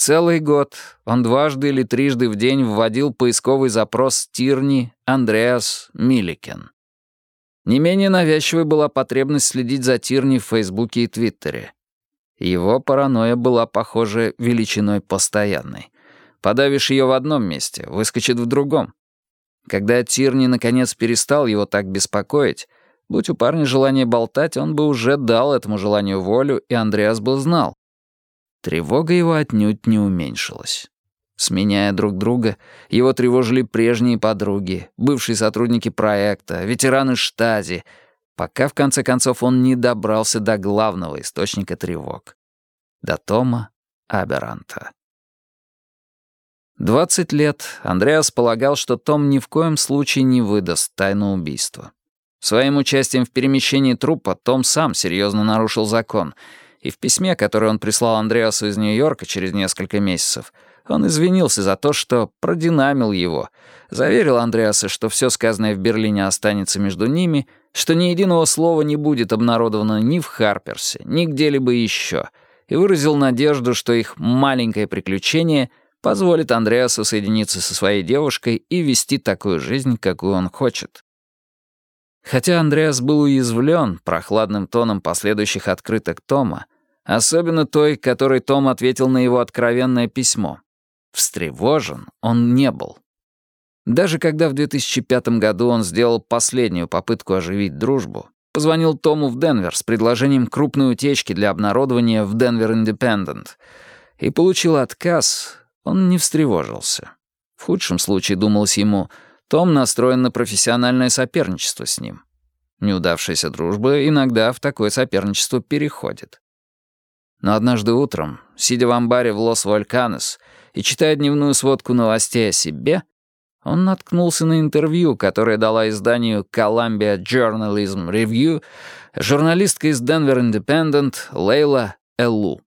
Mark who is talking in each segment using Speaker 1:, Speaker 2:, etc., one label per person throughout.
Speaker 1: Целый год он дважды или трижды в день вводил поисковый запрос Тирни, Андреас, Милликен. Не менее навязчивой была потребность следить за Тирни в Фейсбуке и Твиттере. Его паранойя была, похоже, величиной постоянной. Подавишь ее в одном месте, выскочит в другом. Когда Тирни наконец перестал его так беспокоить, будь у парня желание болтать, он бы уже дал этому желанию волю, и Андреас бы знал. Тревога его отнюдь не уменьшилась. Сменяя друг друга, его тревожили прежние подруги, бывшие сотрудники проекта, ветераны штази, пока в конце концов он не добрался до главного источника тревог — до Тома Аберанта. 20 лет Андреас полагал, что Том ни в коем случае не выдаст тайну убийства. Своим участием в перемещении трупа Том сам серьезно нарушил закон, и в письме, которое он прислал Андреасу из Нью-Йорка через несколько месяцев, он извинился за то, что продинамил его, заверил Андреаса, что все сказанное в Берлине останется между ними, что ни единого слова не будет обнародовано ни в «Харперсе», ни где-либо еще, и выразил надежду, что их маленькое приключение позволит Андреасу соединиться со своей девушкой и вести такую жизнь, какую он хочет. Хотя Андреас был уязвлен прохладным тоном последующих открыток Тома, особенно той, которой Том ответил на его откровенное письмо, встревожен он не был. Даже когда в 2005 году он сделал последнюю попытку оживить дружбу, позвонил Тому в Денвер с предложением крупной утечки для обнародования в Denver Independent и получил отказ, он не встревожился. В худшем случае, думалось ему, Том настроен на профессиональное соперничество с ним. Неудавшаяся дружба иногда в такое соперничество переходит. Но однажды утром, сидя в амбаре в Лос-Вольканес и читая дневную сводку новостей о себе, он наткнулся на интервью, которое дала изданию Columbia Journalism Review журналистка из Denver Independent Лейла Эллу.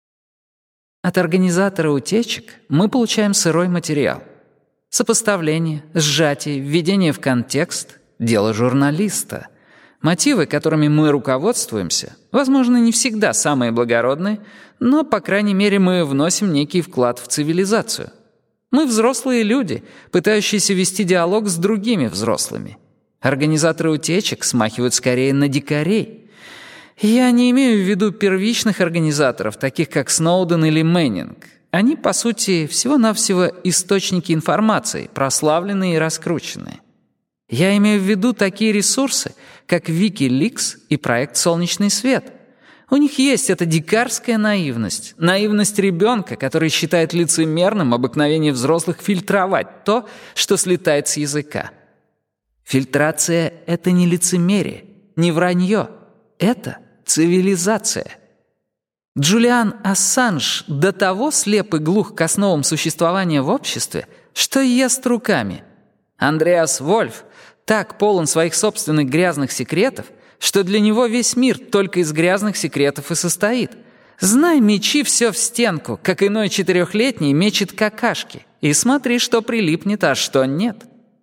Speaker 2: От организатора утечек мы получаем сырой материал. Сопоставление, сжатие, введение в контекст — дело журналиста. Мотивы, которыми мы руководствуемся, возможно, не всегда самые благородные, но, по крайней мере, мы вносим некий вклад в цивилизацию. Мы взрослые люди, пытающиеся вести диалог с другими взрослыми. Организаторы утечек смахивают скорее на дикарей. Я не имею в виду первичных организаторов, таких как Сноуден или Мэннинг. Они, по сути, всего-навсего источники информации, прославленные и раскрученные. Я имею в виду такие ресурсы, как Wikileaks и проект «Солнечный свет». У них есть эта дикарская наивность, наивность ребенка, который считает лицемерным обыкновение взрослых фильтровать то, что слетает с языка. Фильтрация — это не лицемерие, не вранье, это цивилизация. Джулиан Ассанж до того слеп и глух к основам существования в обществе, что ест руками. Андреас Вольф так полон своих собственных грязных секретов, что для него весь мир только из грязных секретов и состоит. Знай, мечи все в стенку, как иной 4-летний мечет какашки, и смотри, что прилипнет, а что нет.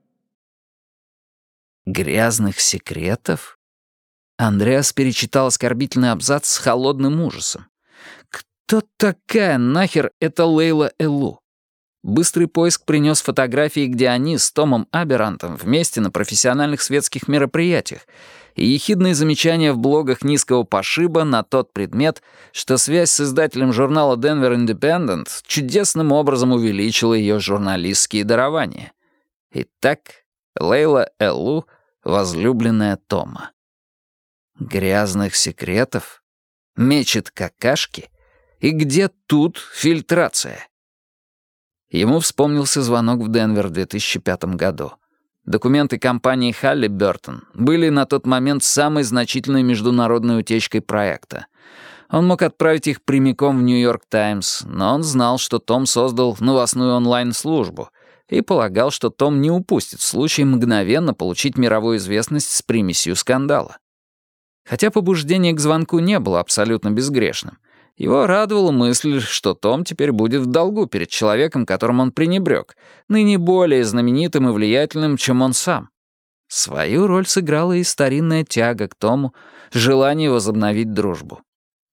Speaker 1: Грязных секретов? Андреас перечитал оскорбительный абзац с холодным ужасом. Кто такая нахер эта Лейла Эллу? Быстрый поиск принес фотографии, где они с Томом Аберантом вместе на профессиональных светских мероприятиях, и ехидные замечания в блогах низкого пошиба на тот предмет, что связь с издателем журнала Denver Independent чудесным образом увеличила ее журналистские дарования. Итак, Лейла Эллу — возлюбленная Тома. Грязных секретов? Мечет какашки? И где тут фильтрация? Ему вспомнился звонок в Денвер в 2005 году. Документы компании Halliburton были на тот момент самой значительной международной утечкой проекта. Он мог отправить их прямиком в «Нью-Йорк Таймс», но он знал, что Том создал новостную онлайн-службу и полагал, что Том не упустит случай мгновенно получить мировую известность с примесью скандала. Хотя побуждение к звонку не было абсолютно безгрешным, его радовала мысль, что Том теперь будет в долгу перед человеком, которым он пренебрег, ныне более знаменитым и влиятельным, чем он сам. Свою роль сыграла и старинная тяга к Тому, желание возобновить дружбу.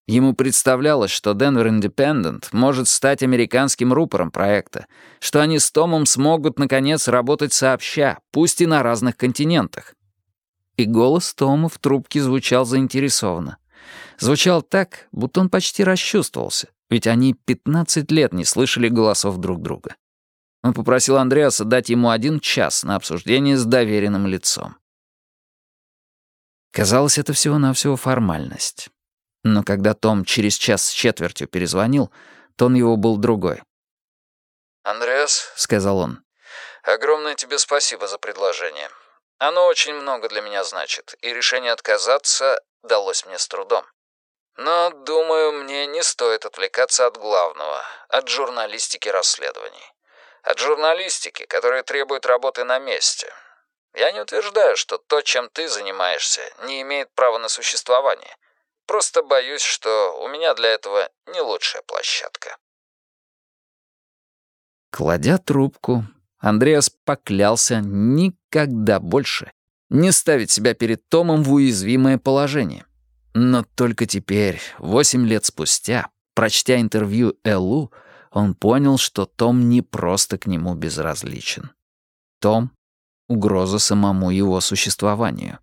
Speaker 1: Ему представлялось, что Denver Independent может стать американским рупором проекта, что они с Томом смогут, наконец, работать сообща, пусть и на разных континентах. И голос Тома в трубке звучал заинтересованно. Звучал так, будто он почти расчувствовался, ведь они 15 лет не слышали голосов друг друга. Он попросил Андреаса дать ему 1 час на обсуждение с доверенным лицом. Казалось, это всего-навсего формальность. Но когда Том через час с четвертью перезвонил, тон его был другой.
Speaker 3: «Андреас», —
Speaker 1: сказал он,
Speaker 3: — «огромное тебе спасибо за предложение. Оно очень много для меня значит, и решение отказаться далось мне с трудом. Но, думаю, мне не стоит отвлекаться от главного, от журналистики расследований. От журналистики, которая требует работы на месте. Я не утверждаю, что то, чем ты занимаешься, не имеет права на существование. Просто боюсь, что у меня для этого не лучшая площадка».
Speaker 1: Кладя трубку, Андреас поклялся никогда больше не ставить себя перед Томом в уязвимое положение. Но только теперь, 8 лет спустя, прочтя интервью Эллу, он понял, что Том не просто к нему безразличен. Том — угроза самому его существованию.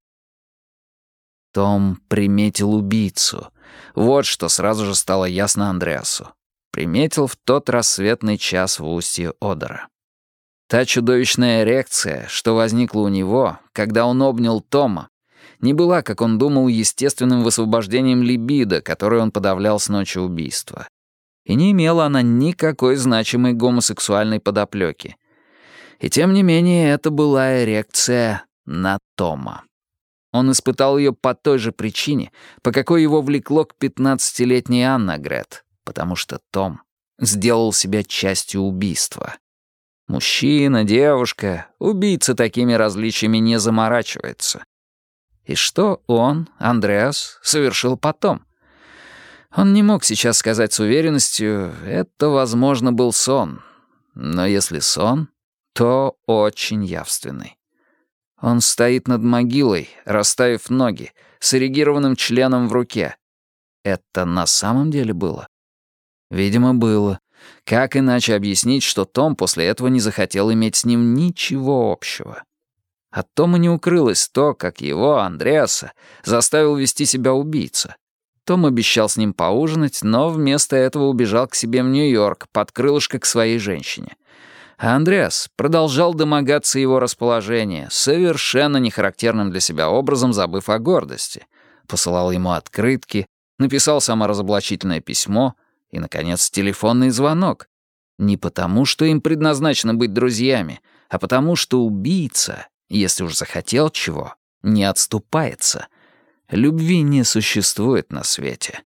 Speaker 1: Том приметил убийцу. Вот что сразу же стало ясно Андреасу. Приметил в тот рассветный час в устье Одера. Та чудовищная эрекция, что возникла у него, когда он обнял Тома, не была, как он думал, естественным высвобождением либидо, которое он подавлял с ночи убийства. И не имела она никакой значимой гомосексуальной подоплеки. И тем не менее, это была эрекция на Тома. Он испытал ее по той же причине, по какой его влекло к 15-летней Анна Грет, потому что Том сделал себя частью убийства. Мужчина, девушка, убийца такими различиями не заморачивается. И что он, Андреас, совершил потом? Он не мог сейчас сказать с уверенностью, это, возможно, был сон. Но если сон, то очень явственный. Он стоит над могилой, расставив ноги, с эрегированным членом в руке. Это на самом деле было? Видимо, было. Как иначе объяснить, что Том после этого не захотел иметь с ним ничего общего? От Тома не укрылось то, как его, Андреаса, заставил вести себя убийца. Том обещал с ним поужинать, но вместо этого убежал к себе в Нью-Йорк под крылышко к своей женщине. А Андреас продолжал домогаться его расположения, совершенно нехарактерным для себя образом забыв о гордости. Посылал ему открытки, написал саморазоблачительное письмо и, наконец, телефонный звонок. Не потому, что им предназначено быть друзьями, а потому, что убийца, если уж захотел чего, не отступается. Любви не существует на свете.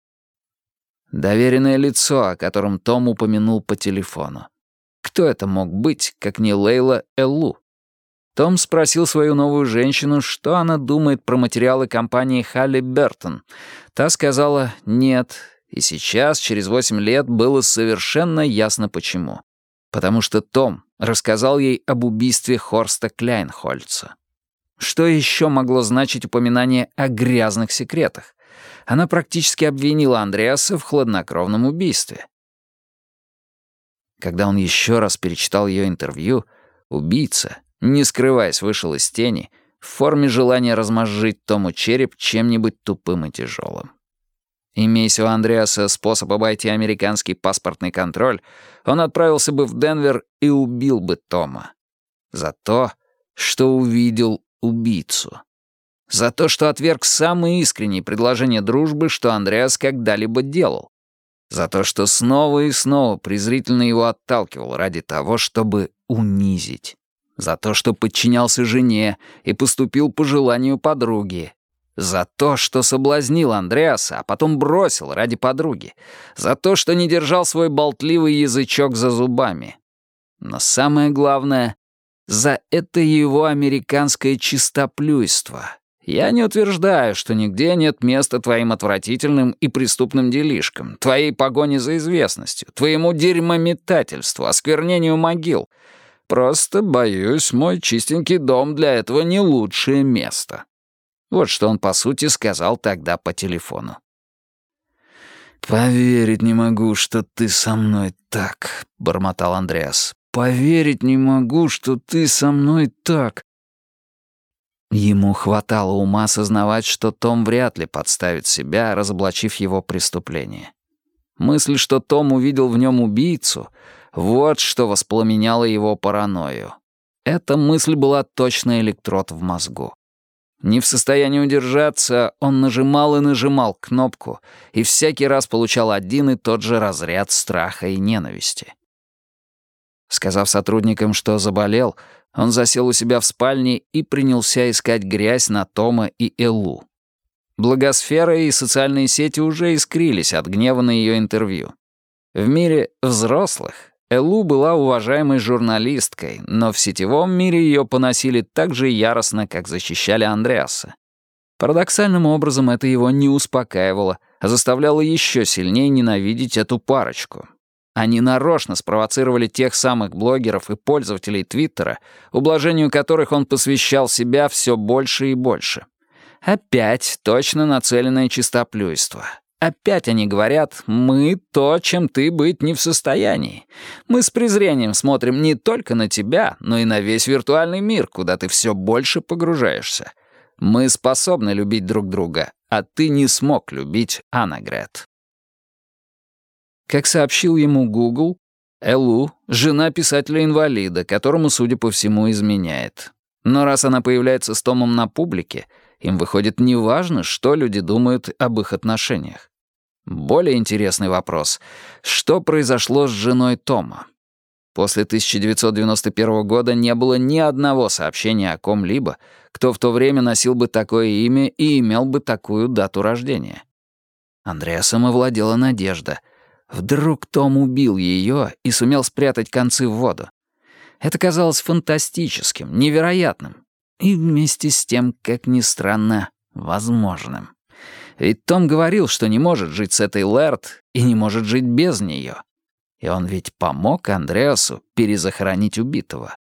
Speaker 1: Доверенное лицо, о котором Том упомянул по телефону. Кто это мог быть, как не Лейла Эллу? Том спросил свою новую женщину, что она думает про материалы компании Халли Бертон. Та сказала «нет», и сейчас, через 8 лет, было совершенно ясно почему. Потому что Том рассказал ей об убийстве Хорста Кляйнхольца. Что еще могло значить упоминание о грязных секретах? Она практически обвинила Андреаса в хладнокровном убийстве. Когда он еще раз перечитал ее интервью, убийца, не скрываясь, вышел из тени в форме желания размозжить Тому череп чем-нибудь тупым и тяжелым. Имейся у Андреаса способ обойти американский паспортный контроль, он отправился бы в Денвер и убил бы Тома. За то, что увидел убийцу. За то, что отверг самые искренние предложения дружбы, что Андреас когда-либо делал. За то, что снова и снова презрительно его отталкивал ради того, чтобы унизить. За то, что подчинялся жене и поступил по желанию подруги. За то, что соблазнил Андреаса, а потом бросил ради подруги. За то, что не держал свой болтливый язычок за зубами. Но самое главное — за это его американское чистоплюйство. Я не утверждаю, что нигде нет места твоим отвратительным и преступным делишкам, твоей погоне за известностью, твоему дерьмометательству, осквернению могил. Просто, боюсь, мой чистенький дом для этого не лучшее место. Вот что он, по сути, сказал тогда по телефону. «Поверить не могу, что ты со мной так», — бормотал Андреас. «Поверить не могу, что ты со мной так». Ему хватало ума осознавать, что Том вряд ли подставит себя, разоблачив его преступление. Мысль, что Том увидел в нем убийцу, вот что воспламеняло его паранойю. Эта мысль была точно электрод в мозгу. Не в состоянии удержаться, он нажимал и нажимал кнопку, и всякий раз получал один и тот же разряд страха и ненависти. Сказав сотрудникам, что заболел, он засел у себя в спальне и принялся искать грязь на Тома и Эллу. Благосфера и социальные сети уже искрились от гнева на ее интервью. В мире взрослых Эллу была уважаемой журналисткой, но в сетевом мире ее поносили так же яростно, как защищали Андреаса. Парадоксальным образом это его не успокаивало, а заставляло еще сильнее ненавидеть эту парочку. Они нарочно спровоцировали тех самых блогеров и пользователей Твиттера, ублажению которых он посвящал себя все больше и больше. Опять точно нацеленное чистоплюйство. Опять они говорят: «Мы то, чем ты быть не в состоянии. Мы с презрением смотрим не только на тебя, но и на весь виртуальный мир, куда ты все больше погружаешься. Мы способны любить друг друга, а ты не смог любить Аннегрет». Как сообщил ему Google, Эллу — жена писателя-инвалида, которому, судя по всему, изменяет. Но раз она появляется с Томом на публике, им выходит неважно, что люди думают об их отношениях. Более интересный вопрос — что произошло с женой Тома? После 1991 года не было ни одного сообщения о ком-либо, кто в то время носил бы такое имя и имел бы такую дату рождения. Андреасом овладела надежда. Вдруг Том убил ее и сумел спрятать концы в воду. Это казалось фантастическим, невероятным и вместе с тем, как ни странно, возможным. Ведь Том говорил, что не может жить с этой Лэрд и не может жить без нее. И он ведь помог Андреасу перезахоронить убитого.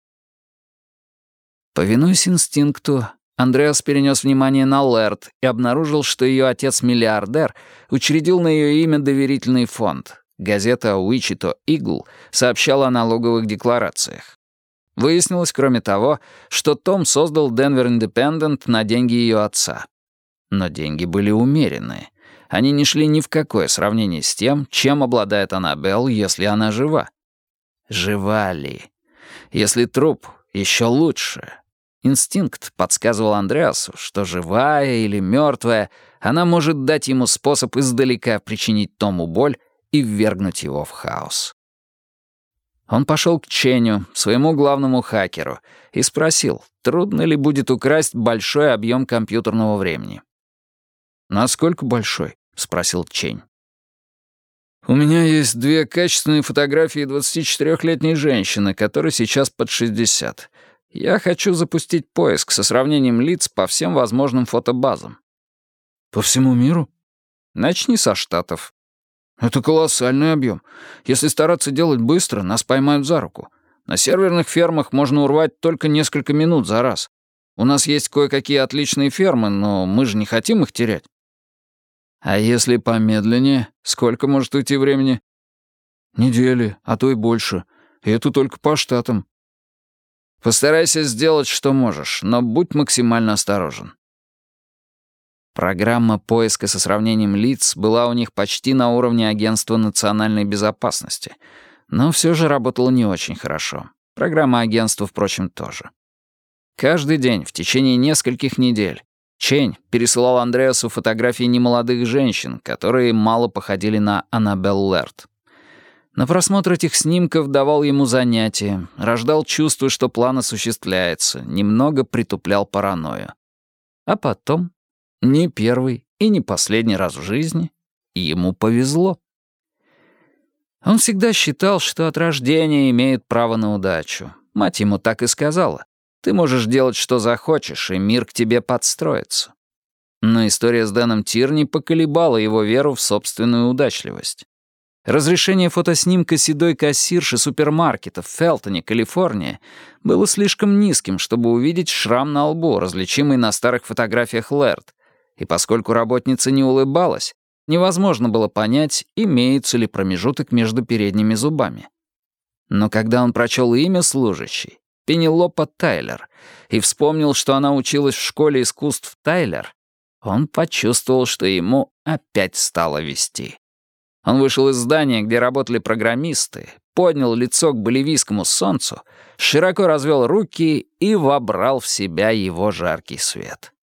Speaker 1: Повинуясь инстинкту, Андреас перенес внимание на Лэрд и обнаружил, что ее отец-миллиардер учредил на ее имя доверительный фонд. Газета «Уичито Игл» сообщала о налоговых декларациях. Выяснилось, кроме того, что Том создал Денвер Индепендент на деньги ее отца. Но деньги были умеренные. Они не шли ни в какое сравнение с тем, чем обладает Аннабелл, если она жива. Жива ли? Если труп, еще лучше. Инстинкт подсказывал Андреасу, что живая или мертвая, она может дать ему способ издалека причинить Тому боль и ввергнуть его в хаос. Он пошел к Ченю, своему главному хакеру, и спросил, трудно ли будет украсть большой объем компьютерного времени. «Насколько большой?» — спросил Чень. «У меня есть 2 качественные фотографии 24-летней женщины, которой сейчас под 60. Я хочу запустить поиск со сравнением лиц по всем возможным фотобазам». «По всему миру?» «Начни со Штатов». «Это колоссальный объем. Если стараться делать быстро, нас поймают за руку. На серверных фермах можно урвать только несколько минут за раз. У нас есть кое-какие отличные фермы, но мы же не хотим их терять». «А если помедленнее, сколько может уйти времени?» «Недели, а то и больше. И это только по штатам». «Постарайся сделать, что можешь, но будь максимально осторожен». Программа поиска со сравнением лиц была у них почти на уровне Агентства национальной безопасности, но все же работала не очень хорошо. Программа агентства, впрочем, тоже. Каждый день в течение нескольких недель Чень пересылал Андреасу фотографии немолодых женщин, которые мало походили на Аннабелл Лэрд. На просмотр этих снимков давал ему занятия, рождал чувство, что план осуществляется, немного притуплял паранойю. А потом, не первый и не последний раз в жизни, ему повезло. Он всегда считал, что от рождения имеет право на удачу. Мать ему так и сказала. Ты можешь делать, что захочешь, и мир к тебе подстроится. Но история с Дэном Тирни поколебала его веру в собственную удачливость. Разрешение фотоснимка седой кассирши супермаркета в Фелтоне, Калифорния, было слишком низким, чтобы увидеть шрам на лбу, различимый на старых фотографиях Лэрд. И поскольку работница не улыбалась, Невозможно было понять, имеется ли промежуток между передними зубами. Но когда он прочел имя служащей, Пенелопа Тайлер, и вспомнил, что она училась в школе искусств Тайлер, он почувствовал, что ему опять стало вести. Он вышел из здания, где работали программисты, поднял лицо к боливийскому солнцу, широко развел руки и вобрал в себя его жаркий свет.